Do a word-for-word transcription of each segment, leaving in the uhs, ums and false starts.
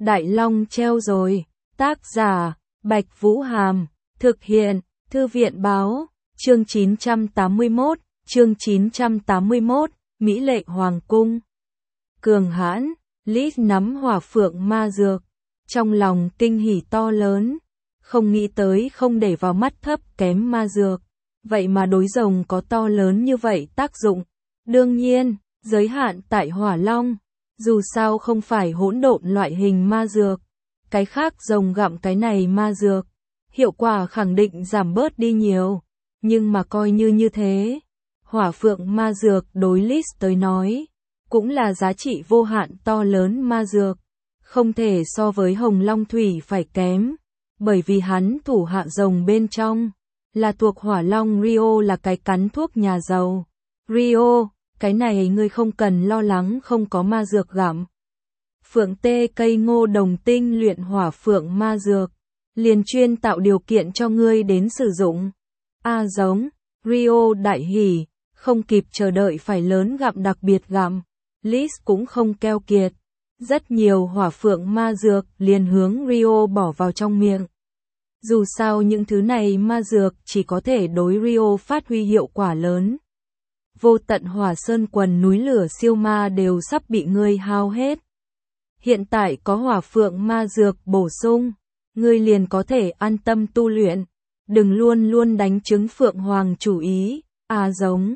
Đại Long treo rồi. Tác giả, Bạch Vũ Hàm. Thực hiện, Thư viện Báo. Chương chín trăm tám mươi mốt, chương chín trăm tám mươi mốt, Mỹ lệ Hoàng cung. Cường hãn, Lít nắm hỏa phượng ma dược. Trong lòng kinh hỉ to lớn. Không nghĩ tới không để vào mắt thấp kém ma dược. Vậy mà đối rồng có to lớn như vậy tác dụng. Đương nhiên, giới hạn tại hỏa long. Dù sao không phải hỗn độn loại hình ma dược. Cái khác rồng gặm cái này ma dược. Hiệu quả khẳng định giảm bớt đi nhiều. Nhưng mà coi như như thế. Hỏa phượng ma dược đối Lít tới nói. Cũng là giá trị vô hạn to lớn ma dược. Không thể so với hồng long thủy phải kém. Bởi vì hắn thủ hạ rồng bên trong. Là thuộc hỏa long Rio là cái cắn thuốc nhà giàu. Rio, cái này ngươi không cần lo lắng không có ma dược gặm. Phượng tê cây ngô đồng tinh luyện hỏa phượng ma dược. Liền chuyên tạo điều kiện cho ngươi đến sử dụng. A giống, Rio đại hỉ, không kịp chờ đợi phải lớn gặm đặc biệt gặm. Lít cũng không keo kiệt. Rất nhiều hỏa phượng ma dược liền hướng Rio bỏ vào trong miệng. Dù sao những thứ này ma dược chỉ có thể đối Rio phát huy hiệu quả lớn. Vô tận hỏa sơn quần núi lửa siêu ma đều sắp bị ngươi hao hết. Hiện tại có hỏa phượng ma dược bổ sung, ngươi liền có thể an tâm tu luyện. Đừng luôn luôn đánh trứng phượng hoàng chủ ý, à giống.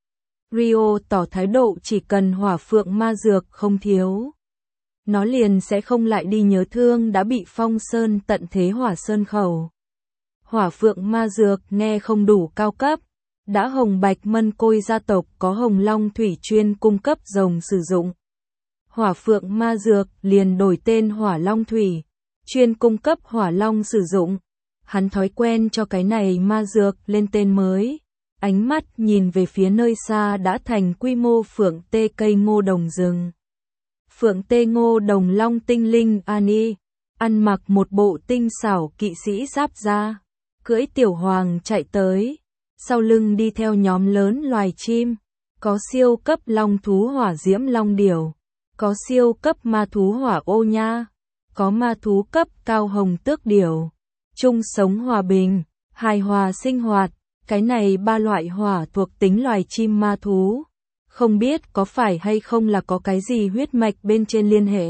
Rio tỏ thái độ chỉ cần hỏa phượng ma dược không thiếu. Nó liền sẽ không lại đi nhớ thương đã bị phong sơn tận thế hỏa sơn khẩu. Hỏa phượng ma dược nghe không đủ cao cấp. Đã hồng bạch mân côi gia tộc có hồng long thủy chuyên cung cấp rồng sử dụng. Hỏa phượng ma dược liền đổi tên hỏa long thủy. Chuyên cung cấp hỏa long sử dụng. Hắn thói quen cho cái này ma dược lên tên mới. Ánh mắt nhìn về phía nơi xa đã thành quy mô phượng tê cây ngô đồng rừng. Phượng tê ngô đồng long tinh linh Ani, ăn mặc một bộ tinh xảo kỵ sĩ giáp da, cưỡi tiểu hoàng chạy tới, sau lưng đi theo nhóm lớn loài chim, có siêu cấp long thú hỏa diễm long điểu, có siêu cấp ma thú hỏa ô nha, có ma thú cấp cao hồng tước điểu, chung sống hòa bình, hài hòa sinh hoạt, cái này ba loại hỏa thuộc tính loài chim ma thú. Không biết có phải hay không là có cái gì huyết mạch bên trên liên hệ.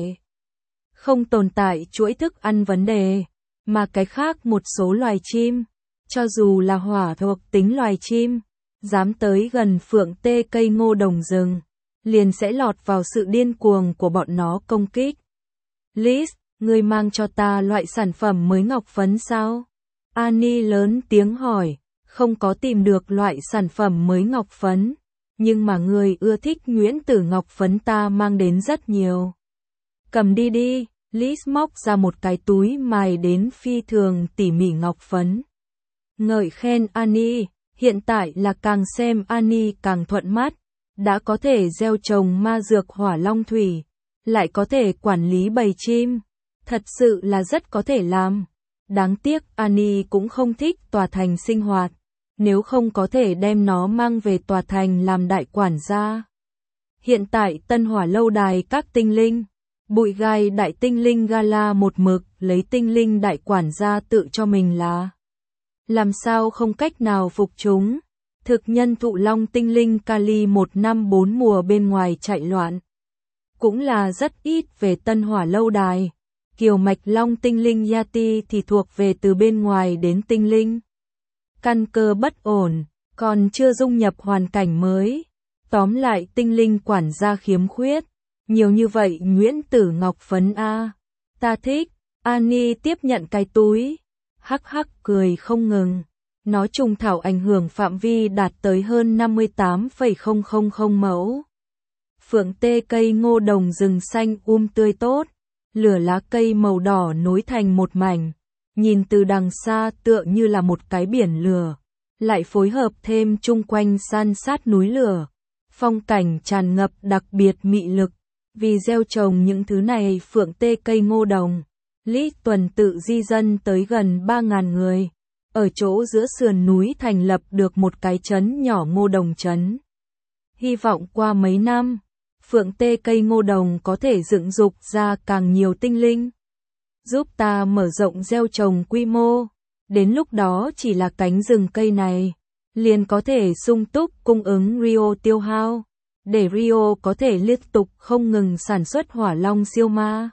Không tồn tại chuỗi thức ăn vấn đề, mà cái khác một số loài chim, cho dù là hỏa thuộc tính loài chim, dám tới gần phượng tê cây ngô đồng rừng, liền sẽ lọt vào sự điên cuồng của bọn nó công kích. Liz, ngươi mang cho ta loại sản phẩm mới ngọc phấn sao? Ani lớn tiếng hỏi, không có tìm được loại sản phẩm mới ngọc phấn. Nhưng mà người ưa thích nhuyễn tử ngọc phấn ta mang đến rất nhiều. Cầm đi đi, Liz móc ra một cái túi mài đến phi thường tỉ mỉ ngọc phấn. Ngợi khen Ani, hiện tại là càng xem Ani càng thuận mắt. Đã có thể gieo trồng ma dược hỏa long thủy, lại có thể quản lý bầy chim. Thật sự là rất có thể làm. Đáng tiếc Ani cũng không thích tòa thành sinh hoạt. Nếu không có thể đem nó mang về tòa thành làm đại quản gia. Hiện tại tân hỏa lâu đài các tinh linh, bụi gai đại tinh linh Gala một mực lấy tinh linh đại quản gia tự cho mình là. Làm sao không cách nào phục chúng. Thực nhân thụ long tinh linh Kali một năm bốn mùa bên ngoài chạy loạn. Cũng là rất ít về tân hỏa lâu đài. Kiều mạch long tinh linh Yati thì thuộc về từ bên ngoài đến tinh linh. Căn cơ bất ổn, còn chưa dung nhập hoàn cảnh mới. Tóm lại tinh linh quản gia khiếm khuyết. Nhiều như vậy nhuyễn tử ngọc phấn a. Ta thích. Ani tiếp nhận cái túi. Hắc hắc cười không ngừng. Nó trùng thảo ảnh hưởng phạm vi đạt tới hơn năm mươi tám phẩy không không không mẫu. Phượng tê cây ngô đồng rừng xanh um tươi tốt. Lửa lá cây màu đỏ nối thành một mảnh. Nhìn từ đằng xa tựa như là một cái biển lửa, lại phối hợp thêm chung quanh san sát núi lửa. Phong cảnh tràn ngập đặc biệt mị lực, vì gieo trồng những thứ này phượng tê cây ngô đồng. Lý Tuần tự di dân tới gần ba nghìn người, ở chỗ giữa sườn núi thành lập được một cái trấn nhỏ ngô đồng trấn. Hy vọng qua mấy năm, phượng tê cây ngô đồng có thể dựng dục ra càng nhiều tinh linh. giúp ta mở rộng gieo trồng quy mô. Đến lúc đó chỉ là cánh rừng cây này, liền có thể sung túc cung ứng Rio tiêu hao, để Rio có thể liên tục không ngừng sản xuất hỏa long siêu ma.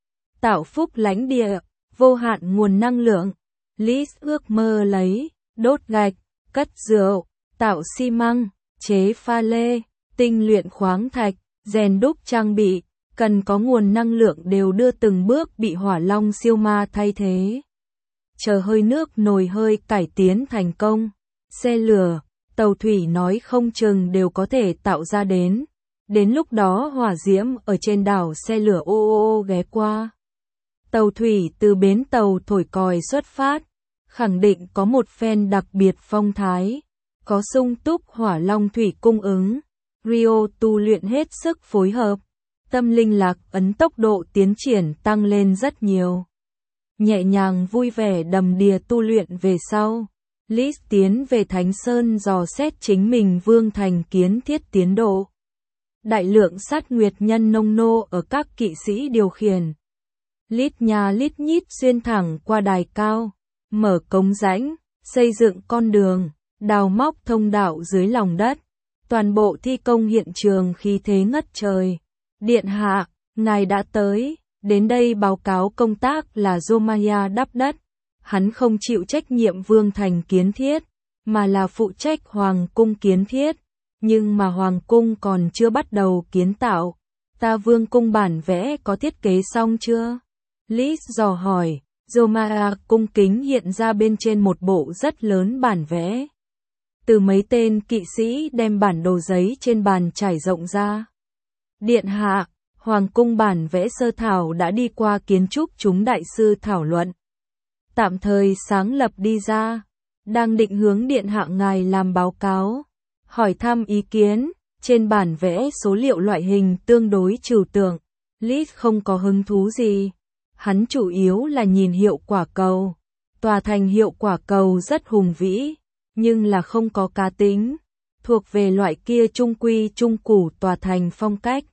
Tạo phúc lãnh địa, vô hạn nguồn năng lượng. Liz ước mơ lấy, đốt gạch, cất rượu, tạo xi măng, chế pha lê, tinh luyện khoáng thạch, rèn đúc trang bị, cần có nguồn năng lượng đều đưa từng bước bị hỏa long siêu ma thay thế. Chờ hơi nước nồi hơi cải tiến thành công, xe lửa, tàu thủy nói không chừng đều có thể tạo ra đến. Đến lúc đó hỏa diễm ở trên đảo xe lửa ô ô ô ghé qua. Tàu thủy từ bến tàu thổi còi xuất phát, khẳng định có một phen đặc biệt phong thái, có sung túc hỏa long thủy cung ứng. Rio tu luyện hết sức phối hợp, tâm linh lạc ấn tốc độ tiến triển tăng lên rất nhiều. Nhẹ nhàng vui vẻ đầm đìa tu luyện về sau, Liz tiến về Thánh Sơn dò xét chính mình vương thành kiến thiết tiến độ. Đại lượng sát nguyệt nhân nông nô ở các kỵ sĩ điều khiển. Lít nhà lít nhít xuyên thẳng qua đài cao, mở cống rãnh, xây dựng con đường, đào móc thông đạo dưới lòng đất. Toàn bộ thi công hiện trường khí thế ngất trời. Điện hạ, ngài đã tới, đến đây báo cáo công tác là Zomaya đắp đất. Hắn không chịu trách nhiệm vương thành kiến thiết, mà là phụ trách hoàng cung kiến thiết. Nhưng mà hoàng cung còn chưa bắt đầu kiến tạo. Ta vương cung bản vẽ có thiết kế xong chưa? Liz dò hỏi. Zomaya cung kính hiện ra bên trên một bộ rất lớn bản vẽ. Từ mấy tên kỵ sĩ đem bản đồ giấy trên bàn trải rộng ra. Điện hạ, hoàng cung bản vẽ sơ thảo đã đi qua kiến trúc chúng đại sư thảo luận. Tạm thời sáng lập đi ra, đang định hướng điện hạ ngài làm báo cáo, hỏi thăm ý kiến. Trên bản vẽ số liệu loại hình tương đối trừu tượng, Liz không có hứng thú gì. Hắn chủ yếu là nhìn hiệu quả cầu. Tòa thành hiệu quả cầu rất hùng vĩ, nhưng là không có cá tính, thuộc về loại kia trung quy trung củ tòa thành phong cách.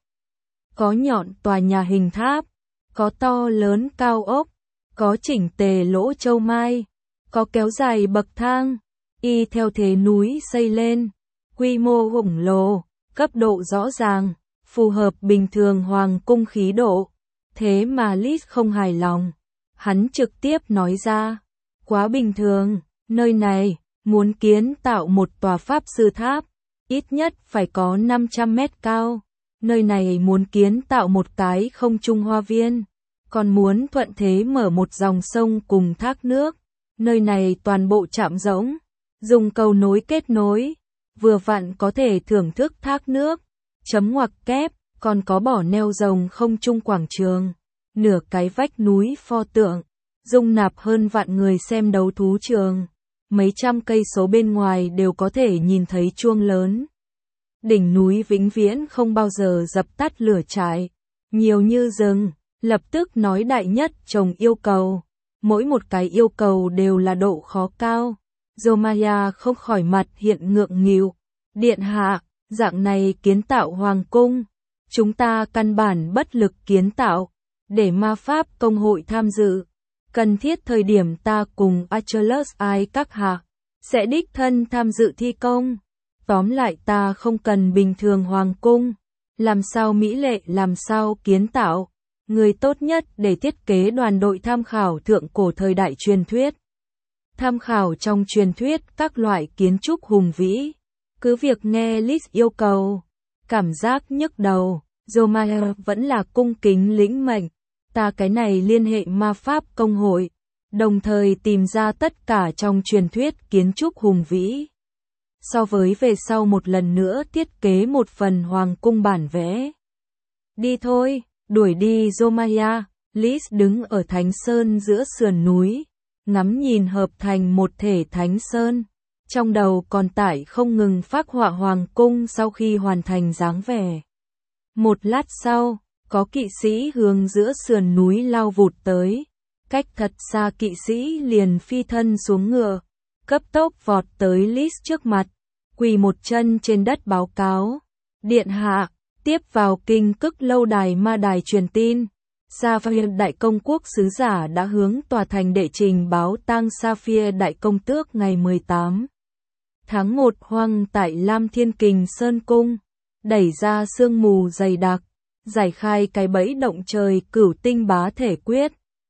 Có nhọn tòa nhà hình tháp, có to lớn cao ốc, có chỉnh tề lỗ châu mai, có kéo dài bậc thang, y theo thế núi xây lên, quy mô khổng lồ, cấp độ rõ ràng, phù hợp bình thường hoàng cung khí độ. Thế mà Liz không hài lòng, hắn trực tiếp nói ra, quá bình thường, nơi này, muốn kiến tạo một tòa pháp sư tháp, ít nhất phải có năm trăm mét cao, nơi này muốn kiến tạo một cái không trung hoa viên, còn muốn thuận thế mở một dòng sông cùng thác nước, nơi này toàn bộ trạm rỗng, dùng cầu nối kết nối, vừa vặn có thể thưởng thức thác nước, chấm ngoặc kép, còn có bỏ neo rồng không trung quảng trường, nửa cái vách núi pho tượng, dung nạp hơn vạn người xem đấu thú trường. Mấy trăm cây số bên ngoài đều có thể nhìn thấy chuông lớn. Đỉnh núi vĩnh viễn không bao giờ dập tắt lửa cháy, nhiều như rừng, lập tức nói đại nhất trồng yêu cầu. Mỗi một cái yêu cầu đều là độ khó cao. Zomaya không khỏi mặt hiện ngượng nghịu. Điện hạ, dạng này kiến tạo hoàng cung, chúng ta căn bản bất lực kiến tạo, để ma pháp công hội tham dự. Cần thiết thời điểm ta cùng Achilles ai các hạ sẽ đích thân tham dự thi công. Tóm lại ta không cần bình thường hoàng cung, làm sao mỹ lệ làm sao kiến tạo. Người tốt nhất để thiết kế đoàn đội tham khảo thượng cổ thời đại truyền thuyết. Tham khảo trong truyền thuyết các loại kiến trúc hùng vĩ. Cứ việc nghe Liz yêu cầu, cảm giác nhức đầu, Zomaya vẫn là cung kính lĩnh mệnh. Ta cái này liên hệ ma pháp công hội, đồng thời tìm ra tất cả trong truyền thuyết kiến trúc hùng vĩ. So với về sau một lần nữa thiết kế một phần hoàng cung bản vẽ. Đi thôi, đuổi đi Zomaya. Liz đứng ở Thánh Sơn giữa sườn núi, ngắm nhìn hợp thành một thể Thánh Sơn. Trong đầu còn tải không ngừng phác họa hoàng cung sau khi hoàn thành dáng vẻ. Một lát sau, có kỵ sĩ hướng giữa sườn núi lao vụt tới. Cách thật xa kỵ sĩ liền phi thân xuống ngựa, cấp tốc vọt tới Liz trước mặt, quỳ một chân trên đất báo cáo. Điện hạ, tiếp vào kinh cức lâu đài ma đài truyền tin. Saphir Đại Công Quốc sứ giả đã hướng tòa thành đệ trình báo tang Saphir Đại Công Tước ngày mười tám tháng một hoang tại Lam Thiên Kình Sơn Cung, đẩy ra sương mù dày đặc, giải khai cái bẫy động trời cửu tinh bá thể quyết.